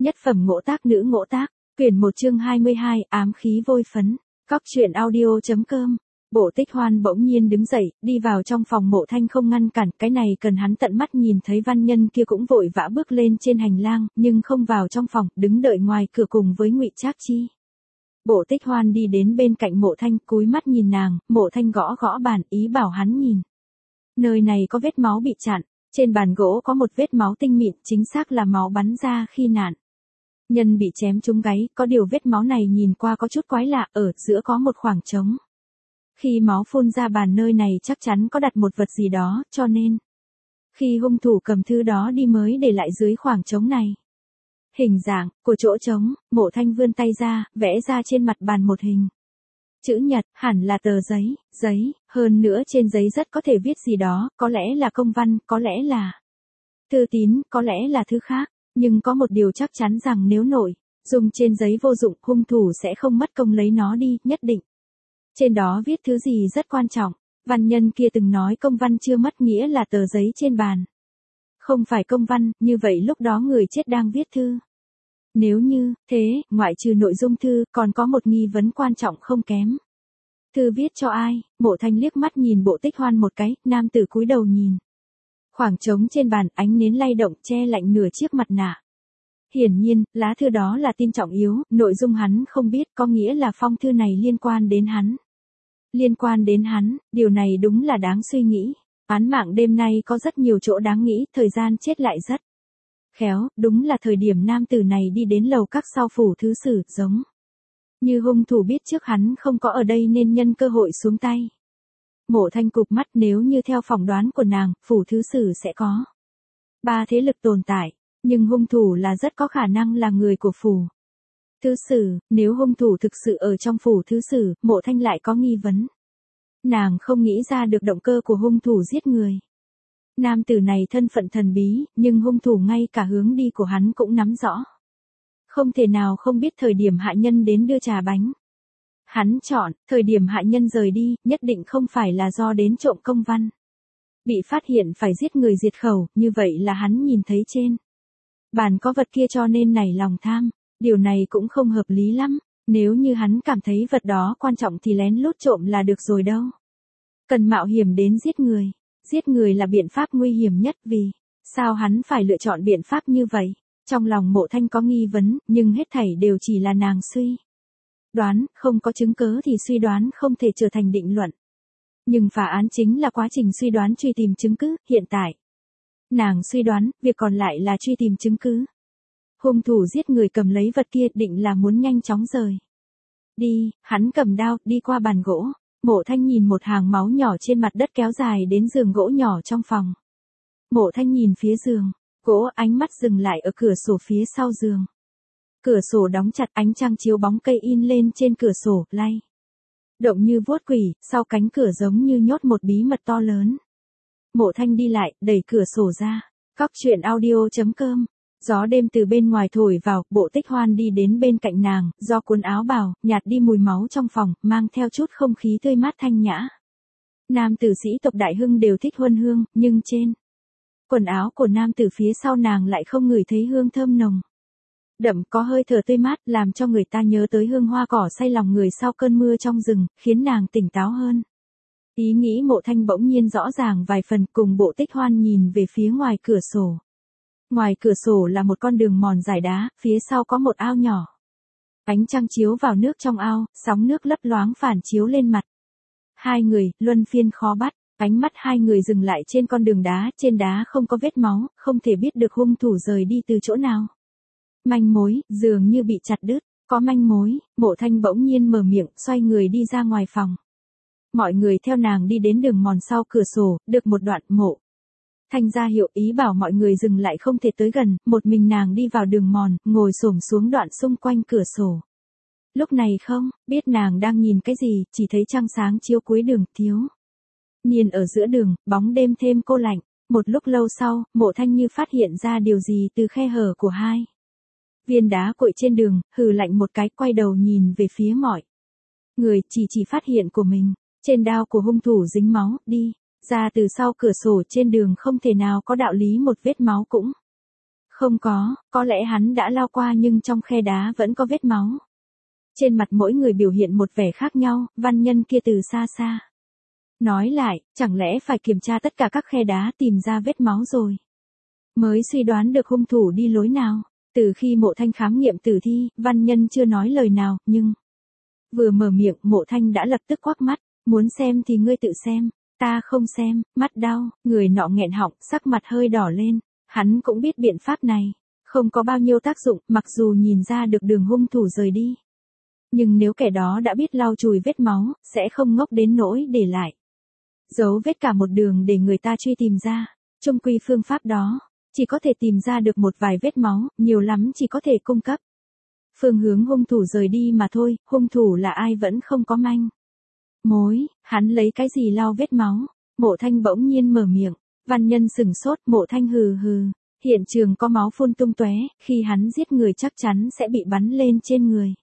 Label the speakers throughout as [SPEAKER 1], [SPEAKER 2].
[SPEAKER 1] Nhất phẩm ngỗ tác nữ ngỗ tác, quyển 1 chương 22, ám khí vôi phấn, Cóc truyện audio.com. Bộ Tích Hoan bỗng nhiên đứng dậy, đi vào trong phòng. Mộ Thanh không ngăn cản, cái này cần hắn tận mắt nhìn thấy. Văn nhân kia cũng vội vã bước lên trên hành lang, nhưng không vào trong phòng, đứng đợi ngoài cửa cùng với Ngụy Trác Chi. Bộ Tích Hoan đi đến bên cạnh Mộ Thanh, cúi mắt nhìn nàng. Mộ Thanh gõ gõ bàn, ý bảo hắn nhìn. Nơi này có vết máu bị chặn, trên bàn gỗ có một vết máu tinh mịn, chính xác là máu bắn ra khi nạn nhân bị chém trúng gáy. Có điều vết máu này nhìn qua có chút quái lạ, ở giữa có một khoảng trống. Khi máu phun ra bàn nơi này chắc chắn có đặt một vật gì đó, cho nên khi hung thủ cầm thứ đó đi mới để lại dưới khoảng trống này. Hình dạng của chỗ trống, Mộ Thanh vươn tay ra, vẽ ra trên mặt bàn một hình chữ nhật, hẳn là tờ giấy, hơn nữa trên giấy rất có thể viết gì đó, có lẽ là công văn, có lẽ là thư tín, có lẽ là thứ khác, nhưng có một điều chắc chắn rằng nếu nội dung trên giấy vô dụng, hung thủ sẽ không mất công lấy nó đi, nhất định trên đó viết thứ gì rất quan trọng. Văn nhân kia từng nói công văn chưa mất, nghĩa là tờ giấy trên bàn không phải công văn, như vậy lúc đó người chết đang viết thư. Nếu như thế, ngoại trừ nội dung thư, còn có một nghi vấn quan trọng không kém. Thư viết cho ai? Mộ Thanh liếc mắt nhìn Bộ Tích Hoan một cái, nam tử cúi đầu nhìn khoảng trống trên bàn, ánh nến lay động che lạnh nửa chiếc mặt nạ. Hiển nhiên, lá thư đó là tin trọng yếu, nội dung hắn không biết, có nghĩa là phong thư này liên quan đến hắn. Liên quan đến hắn, điều này đúng là đáng suy nghĩ. Án mạng đêm nay có rất nhiều chỗ đáng nghĩ, thời gian chết lại rất khéo, đúng là thời điểm nam tử này đi đến lầu các sau phủ thứ sử, giống như hung thủ biết trước hắn không có ở đây nên nhân cơ hội xuống tay. Mộ Thanh cụp mắt, nếu như theo phỏng đoán của nàng, phủ thứ sử sẽ có 3 thế lực tồn tại, nhưng hung thủ là rất có khả năng là người của phủ thứ sử. Nếu hung thủ thực sự ở trong phủ thứ sử, Mộ Thanh lại có nghi vấn. Nàng không nghĩ ra được động cơ của hung thủ giết người. Nam tử này thân phận thần bí, nhưng hung thủ ngay cả hướng đi của hắn cũng nắm rõ. Không thể nào không biết thời điểm hạ nhân đến đưa trà bánh. Hắn chọn thời điểm hạ nhân rời đi, nhất định không phải là do đến trộm công văn. Bị phát hiện phải giết người diệt khẩu, như vậy là hắn nhìn thấy trên bàn có vật kia cho nên nảy lòng tham. Điều này cũng không hợp lý lắm. Nếu như hắn cảm thấy vật đó quan trọng thì lén lút trộm là được rồi đâu. Cần mạo hiểm đến giết người. Giết người là biện pháp nguy hiểm nhất, vì sao hắn phải lựa chọn biện pháp như vậy? Trong lòng Mộ Thanh có nghi vấn, nhưng hết thảy đều chỉ là nàng suy đoán, không có chứng cớ thì suy đoán không thể trở thành định luận. Nhưng phá án chính là quá trình suy đoán truy tìm chứng cứ, hiện tại nàng suy đoán, việc còn lại là truy tìm chứng cứ. Hung thủ giết người cầm lấy vật kia định là muốn nhanh chóng rời đi, hắn cầm đao, đi qua bàn gỗ. Mộ Thanh nhìn một hàng máu nhỏ trên mặt đất kéo dài đến giường gỗ nhỏ trong phòng. Mộ Thanh nhìn phía giường gỗ, ánh mắt dừng lại ở cửa sổ phía sau giường. Cửa sổ đóng chặt, ánh trăng chiếu bóng cây in lên trên cửa sổ, lay động như vuốt quỷ, sau cánh cửa giống như nhốt một bí mật to lớn. Mộ Thanh đi lại, đẩy cửa sổ ra. Cóc truyện audio.com. Gió đêm từ bên ngoài thổi vào, Bộ Tích Hoan đi đến bên cạnh nàng, do cuốn áo bào, nhạt đi mùi máu trong phòng, mang theo chút không khí tươi mát thanh nhã. Nam tử sĩ tộc Đại Hưng đều thích huân hương, nhưng trên quần áo của nam tử phía sau nàng lại không ngửi thấy hương thơm nồng đậm, có hơi thở tươi mát, làm cho người ta nhớ tới hương hoa cỏ say lòng người sau cơn mưa trong rừng, khiến nàng tỉnh táo hơn. Ý nghĩ Mộ Thanh bỗng nhiên rõ ràng vài phần, cùng Bộ Tích Hoan nhìn về phía ngoài cửa sổ. Ngoài cửa sổ là một con đường mòn dài đá, phía sau có một ao nhỏ. Ánh trăng chiếu vào nước trong ao, sóng nước lấp loáng phản chiếu lên mặt hai người, luân phiên khó bắt. Ánh mắt hai người dừng lại trên con đường đá, trên đá không có vết máu, không thể biết được hung thủ rời đi từ chỗ nào. Manh mối, dường như bị chặt đứt, có manh mối. Mộ Thanh bỗng nhiên mở miệng, xoay người đi ra ngoài phòng. Mọi người theo nàng đi đến đường mòn sau cửa sổ, được một đoạn. Mộ Thanh ra hiệu ý bảo mọi người dừng lại không thể tới gần, một mình nàng đi vào đường mòn, ngồi xổm xuống đoạn xung quanh cửa sổ. Lúc này không biết nàng đang nhìn cái gì, chỉ thấy trăng sáng chiếu cuối đường, thiếu niên ở giữa đường, bóng đêm thêm cô lạnh. Một lúc lâu sau, Mộ Thanh như phát hiện ra điều gì từ khe hở của hai viên đá cội trên đường, hừ lạnh một cái, quay đầu nhìn về phía mọi người, chỉ phát hiện của mình. Trên đao của hung thủ dính máu, đi ra từ sau cửa sổ trên đường không thể nào có đạo lý một vết máu cũng Không có lẽ hắn đã lao qua nhưng trong khe đá vẫn có vết máu. Trên mặt mỗi người biểu hiện một vẻ khác nhau, văn nhân kia từ xa xa nói lại, chẳng lẽ phải kiểm tra tất cả các khe đá tìm ra vết máu rồi mới suy đoán được hung thủ đi lối nào. Từ khi Mộ Thanh khám nghiệm tử thi, văn nhân chưa nói lời nào, nhưng vừa mở miệng Mộ Thanh đã lập tức quắc mắt, muốn xem thì ngươi tự xem, ta không xem, mắt đau, người nọ nghẹn họng, sắc mặt hơi đỏ lên, hắn cũng biết biện pháp này không có bao nhiêu tác dụng, mặc dù nhìn ra được đường hung thủ rời đi. Nhưng nếu kẻ đó đã biết lau chùi vết máu, sẽ không ngốc đến nỗi để lại dấu vết cả một đường để người ta truy tìm ra. Chung quy phương pháp đó chỉ có thể tìm ra được một vài vết máu, nhiều lắm chỉ có thể cung cấp phương hướng hung thủ rời đi mà thôi. Hung thủ là ai vẫn không có manh mối. Hắn lấy cái gì lau vết máu? Mộ Thanh bỗng nhiên mở miệng. Văn nhân sừng sốt. Mộ Thanh hừ hừ. Hiện trường có máu phun tung tóe, khi hắn giết người chắc chắn sẽ bị bắn lên trên người.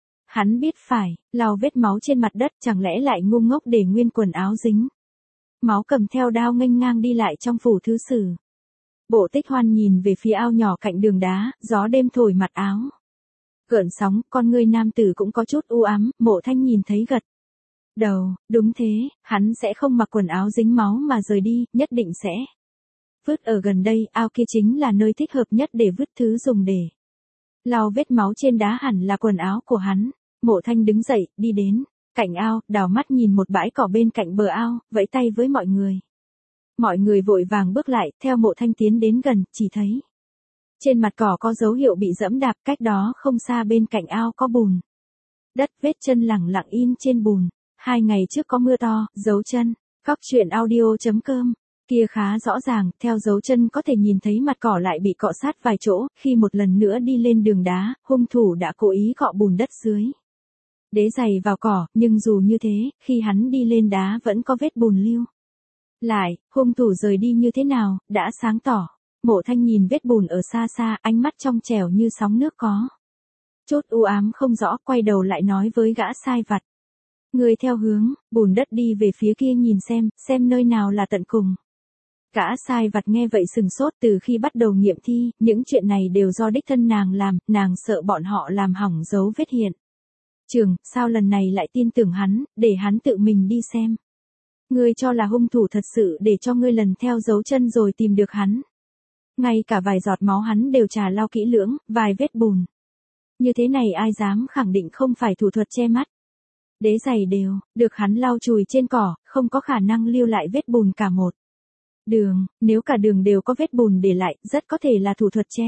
[SPEAKER 1] Hắn biết phải lau vết máu trên mặt đất, chẳng lẽ lại ngu ngốc để nguyên quần áo dính máu, cầm theo đao nghênh ngang đi lại trong phủ thứ sử. Bộ Tích Hoan nhìn về phía ao nhỏ cạnh đường đá, gió đêm thổi mặt áo gợn sóng, con ngươi nam tử cũng có chút u ám. Mộ Thanh nhìn thấy gật đầu, đúng thế, hắn sẽ không mặc quần áo dính máu mà rời đi, nhất định sẽ vứt ở gần đây. Ao kia chính là nơi thích hợp nhất để vứt thứ dùng để lau vết máu trên đá, hẳn là quần áo của hắn. Mộ Thanh đứng dậy, đi đến cạnh ao, đảo mắt nhìn một bãi cỏ bên cạnh bờ ao, vẫy tay với mọi người. Mọi người vội vàng bước lại, theo Mộ Thanh tiến đến gần, chỉ thấy trên mặt cỏ có dấu hiệu bị dẫm đạp, cách đó không xa bên cạnh ao có bùn đất, vết chân lẳng lặng in trên bùn. 2 ngày trước có mưa to, dấu chân. Cóc truyện audio.com kia khá rõ ràng, theo dấu chân có thể nhìn thấy mặt cỏ lại bị cọ sát vài chỗ. Khi một lần nữa đi lên đường đá, hung thủ đã cố ý cọ bùn đất dưới đế giày vào cỏ, nhưng dù như thế, khi hắn đi lên đá vẫn có vết bùn lưu lại. Hung thủ rời đi như thế nào, đã sáng tỏ. Mộ Thanh nhìn vết bùn ở xa xa, ánh mắt trong trẻo như sóng nước có chút u ám không rõ, quay đầu lại nói với gã sai vặt. Người theo hướng bùn đất đi về phía kia nhìn xem nơi nào là tận cùng. Gã sai vặt nghe vậy sừng sốt. Từ khi bắt đầu nghiệm thi, những chuyện này đều do đích thân nàng làm, nàng sợ bọn họ làm hỏng dấu vết hiện trường, sao lần này lại tin tưởng hắn, để hắn tự mình đi xem. Ngươi cho là hung thủ thật sự để cho ngươi lần theo dấu chân rồi tìm được hắn. Ngay cả vài giọt máu hắn đều trà lau kỹ lưỡng, vài vết bùn như thế này ai dám khẳng định không phải thủ thuật che mắt. Đế giày đều được hắn lau chùi trên cỏ, không có khả năng lưu lại vết bùn cả một đường. Nếu cả đường đều có vết bùn để lại, rất có thể là thủ thuật che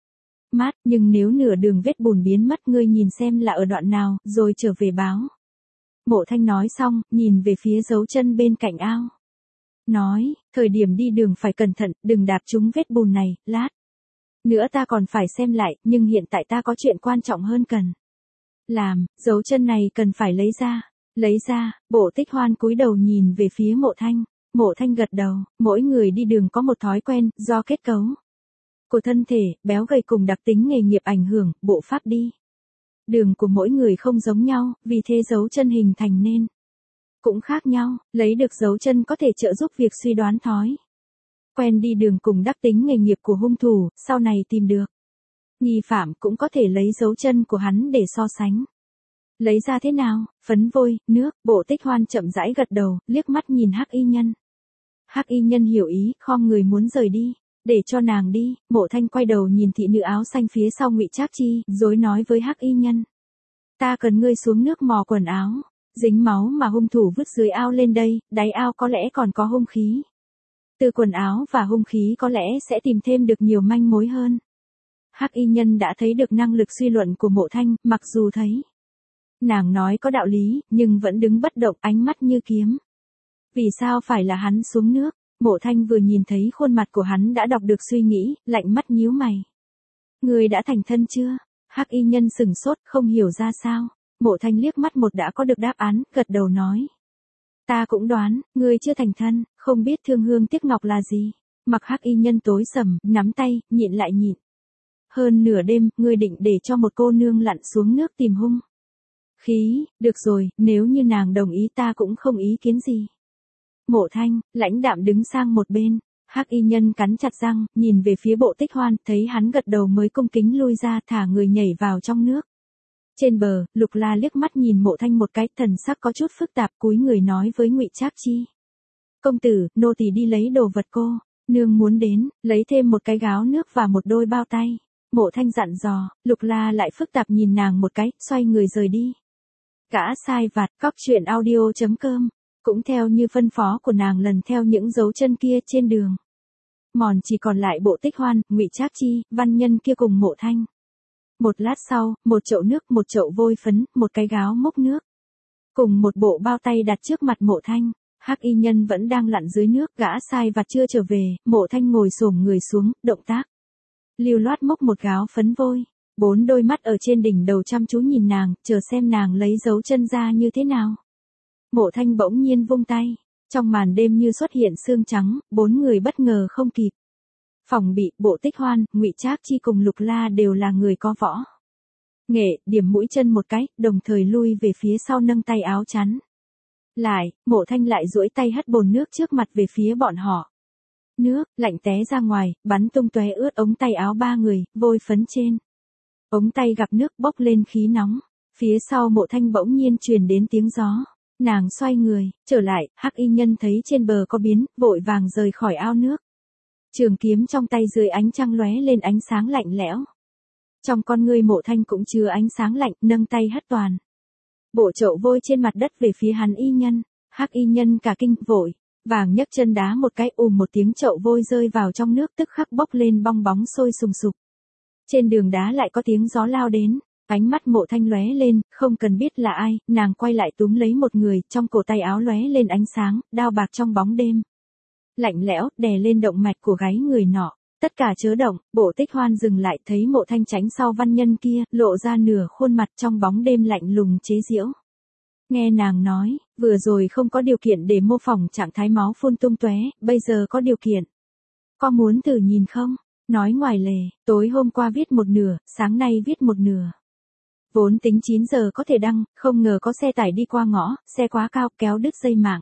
[SPEAKER 1] mắt. Nhưng nếu nửa đường vết bùn biến mất, ngươi nhìn xem là ở đoạn nào, rồi trở về báo. Mộ Thanh nói xong, nhìn về phía dấu chân bên cạnh ao. Nói, thời điểm đi đường phải cẩn thận, đừng đạp trúng vết bùn này, lát nữa ta còn phải xem lại, nhưng hiện tại ta có chuyện quan trọng hơn cần làm. Dấu chân này cần phải lấy ra. Lấy ra. Bộ Tích Hoan cúi đầu nhìn về phía Mộ Thanh. Mộ Thanh gật đầu. Mỗi người đi đường có một thói quen, do kết cấu của thân thể, béo gầy cùng đặc tính nghề nghiệp ảnh hưởng, bộ pháp đi đường của mỗi người không giống nhau, vì thế dấu chân hình thành nên cũng khác nhau. Lấy được dấu chân có thể trợ giúp việc suy đoán thói quen đi đường cùng đặc tính nghề nghiệp của hung thủ, sau này tìm được nghi phạm cũng có thể lấy dấu chân của hắn để so sánh. Lấy ra thế nào? Phấn vôi, nước. Bộ Tích Hoan chậm rãi gật đầu, liếc mắt nhìn Hắc Y Nhân. Hắc Y Nhân hiểu ý, khom người muốn rời đi. Để cho nàng đi. Mộ Thanh quay đầu nhìn thị nữ áo xanh phía sau Ngụy Trác Chi, rồi nói với Hắc Y Nhân. Ta cần ngươi xuống nước mò quần áo. Dính máu mà hung thủ vứt dưới ao lên đây, đáy ao có lẽ còn có hung khí. Từ quần áo và hung khí có lẽ sẽ tìm thêm được nhiều manh mối hơn. Hắc Y Nhân đã thấy được năng lực suy luận của Mộ Thanh, mặc dù thấy nàng nói có đạo lý, nhưng vẫn đứng bất động, ánh mắt như kiếm. Vì sao phải là hắn xuống nước? Mộ Thanh vừa nhìn thấy khuôn mặt của hắn đã đọc được suy nghĩ, lạnh mắt nhíu mày. Ngươi đã thành thân chưa? Hắc Y Nhân sừng sốt, không hiểu ra sao. Mộ Thanh liếc mắt một đã có được đáp án, gật đầu nói. Ta cũng đoán, ngươi chưa thành thân, không biết thương hương tiếc ngọc là gì. Mặc Hắc Y Nhân tối sầm, nắm tay, nhịn lại nhịn. Hơn nửa đêm, ngươi định để cho một cô nương lặn xuống nước tìm hung khí, được rồi, nếu như nàng đồng ý ta cũng không ý kiến gì. Mộ Thanh, lãnh đạm đứng sang một bên. Hắc y nhân cắn chặt răng, nhìn về phía Bộ Tích Hoan, thấy hắn gật đầu mới cung kính lui ra, thả người nhảy vào trong nước. Trên bờ, Lục La liếc mắt nhìn Mộ Thanh một cái, thần sắc có chút phức tạp, cúi người nói với Ngụy Trác Chi. Công tử, nô tỳ đi lấy đồ vật cô, nương muốn đến, lấy thêm một cái gáo nước và một đôi bao tay. Mộ Thanh dặn dò, Lục La lại phức tạp nhìn nàng một cái, xoay người rời đi. Gã sai vặt, cóc truyện audio.com, cũng theo như phân phó của nàng lần theo những dấu chân kia trên đường. Mòn chỉ còn lại Bộ Tích Hoan, Ngụy Trác Chi, văn nhân kia cùng Mộ Thanh. Một lát sau, một chậu nước, một chậu vôi phấn, một cái gáo múc nước. Cùng một bộ bao tay đặt trước mặt Mộ Thanh. Hắc y nhân vẫn đang lặn dưới nước, gã sai vặt chưa trở về, Mộ Thanh ngồi xổm người xuống, động tác. Lưu loát mốc một gáo phấn vôi. 4 đôi mắt ở trên đỉnh đầu chăm chú nhìn nàng, chờ xem nàng lấy dấu chân ra như thế nào. Mộ Thanh bỗng nhiên vung tay. Trong màn đêm như xuất hiện sương trắng, 4 người bất ngờ không kịp. Phòng bị, Bộ Tích Hoan, Ngụy Trác Chi cùng Lục La đều là người có võ nghệ, điểm mũi chân một cái, đồng thời lui về phía sau nâng tay áo chắn. Lại, Mộ Thanh lại duỗi tay hất bồn nước trước mặt về phía bọn họ. Nước, lạnh té ra ngoài, bắn tung tóe ướt ống tay áo 3 người, vôi phấn trên. Ống tay gặp nước bốc lên khí nóng. Phía sau Mộ Thanh bỗng nhiên truyền đến tiếng gió. Nàng xoay người, trở lại, Hắc y nhân thấy trên bờ có biến, vội vàng rời khỏi ao nước. Trường kiếm trong tay dưới ánh trăng lóe lên ánh sáng lạnh lẽo. Trong con ngươi Mộ Thanh cũng chứa ánh sáng lạnh, nâng tay hất toàn. Bộ chậu vôi trên mặt đất về phía hắn y nhân. Hắc y nhân cả kinh, vội vàng nhấc chân đá một cái, một tiếng, chậu vôi rơi vào trong nước, tức khắc bốc lên bong bóng sôi sùng sục. Trên đường đá lại có tiếng gió lao đến. Ánh mắt Mộ Thanh lóe lên, không cần biết là ai, nàng quay lại túm lấy một người, trong cổ tay áo lóe lên ánh sáng, đao bạc trong bóng đêm. Lạnh lẽo, đè lên động mạch của gáy người nọ. Tất cả chớ động, Bộ Tích Hoan dừng lại, thấy Mộ Thanh tránh sau văn nhân kia, lộ ra nửa khuôn mặt trong bóng đêm lạnh lùng chế giễu. Nghe nàng nói, vừa rồi không có điều kiện để mô phỏng trạng thái máu phun tung tóe, bây giờ có điều kiện. Có muốn thử nhìn không? Nói ngoài lề, tối hôm qua viết một nửa, sáng nay viết một nửa. Vốn tính 9 giờ có thể đăng, không ngờ có xe tải đi qua ngõ, xe quá cao, kéo đứt dây mạng.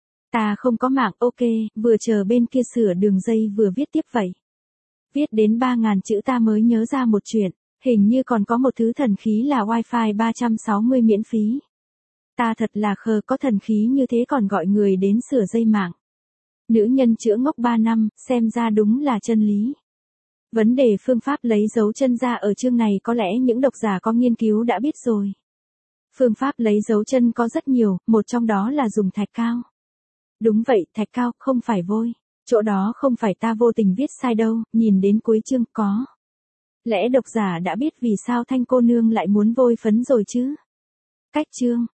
[SPEAKER 1] Ta không có mạng, ok, vừa chờ bên kia sửa đường dây vừa viết tiếp vậy. Viết đến 3.000 chữ ta mới nhớ ra một chuyện, hình như còn có một thứ thần khí là wifi 360 miễn phí. Ta thật là khờ, có thần khí như thế còn gọi người đến sửa dây mạng. Nữ nhân chữa ngốc 3 năm, xem ra đúng là chân lý. Vấn đề phương pháp lấy dấu chân ra ở chương này có lẽ những độc giả có nghiên cứu đã biết rồi. Phương pháp lấy dấu chân có rất nhiều, một trong đó là dùng thạch cao. Đúng vậy, thạch cao, không phải vôi. Chỗ đó không phải ta vô tình viết sai đâu, nhìn đến cuối chương có. Lẽ độc giả đã biết vì sao Thanh cô nương lại muốn vôi phấn rồi chứ? Cách chương.